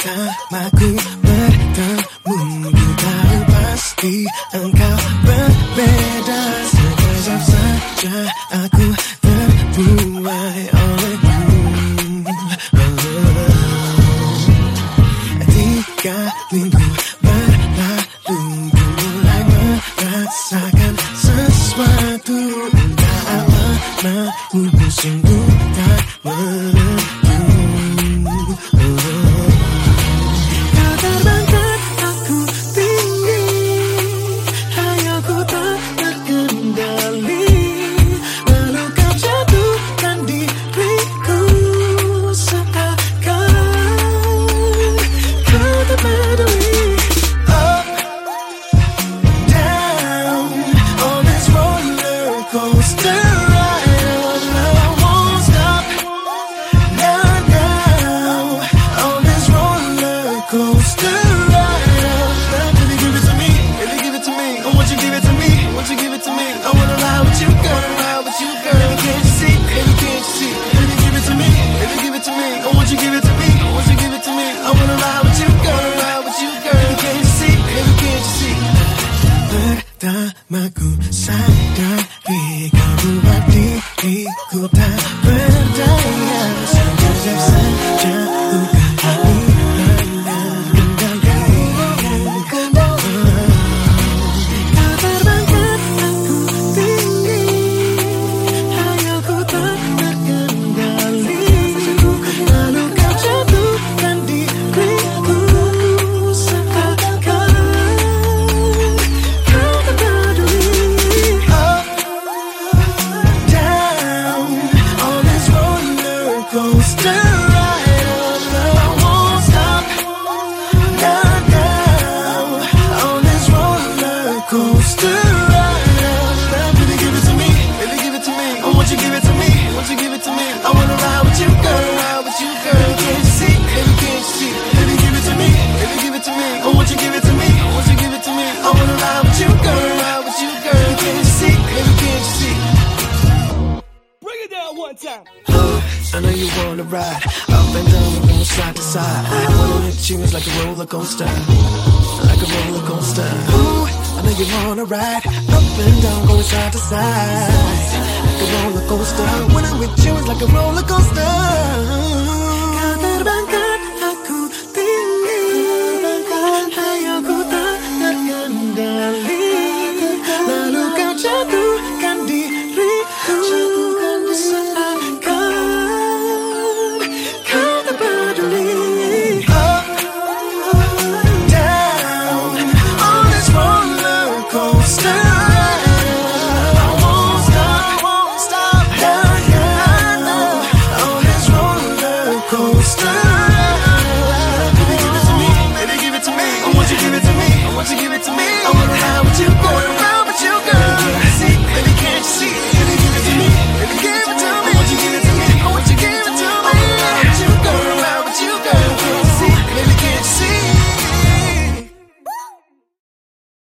pertamaku bertemu, ku tahu pasti engkau berbeda. Sekejap saja aku terbuai olehmu. 3 minggu berlalu, ku mulai merasakan sesuatu. Entah apa, namun sungguh tak menentu. Kau terbangkan aku tinggi, hayalku tak terkendali. Lalu kau jatuhkan diriku, seakan kau tak peduli. Up, down, on this roller coaster ride of love won't stop. Now, on this roller coaster ride of love. Baby, give it to me, baby, give it to me. I want you give it to me, I want you give it to me. I wanna ride with you, girl, ride with you, girl. Baby, can't you see, baby, can't you see? Baby, give it to me, baby, give it to me. I want you give it to me, I want you give it to me. I wanna ride with you, girl, ride with you, girl. Baby, can't you see, baby, can't you see? Pertamaku sadari kau buat diriku tak berdaya. Sekejap saja ku kehilangan kendali. Kau terbangkan aku tinggi, hayalku tak terkendali. Lalu kau jatuhkan diriku, seakan kau tak peduli. Up, down, on this roller coaster ride of love won't stop. Now, on this roller coaster ride of love. Baby, give it to me, baby, give it to me. I want you give it to me, I want you give it to me. I wanna ride with you, girl, ride with you, girl. Baby, can't you see, baby, can't you see? Baby, give it to me, baby, give it to me. I want you give it to me, I want you give it to me. I wanna ride with you, girl, ride with you, girl. Baby, can't you see, baby, can't you see? Bring it down one time. I know you wanna ride up and down from side to side. Wanna hit you is like a roller coaster, like a roller coaster. Ooh, I know you wanna ride up and down, going side to side, like a roller coaster. When I'm with you, it's like a roller coaster. Kau terbangkan aku tinggi, hayalku tak terkendali. Lalu kau jatuh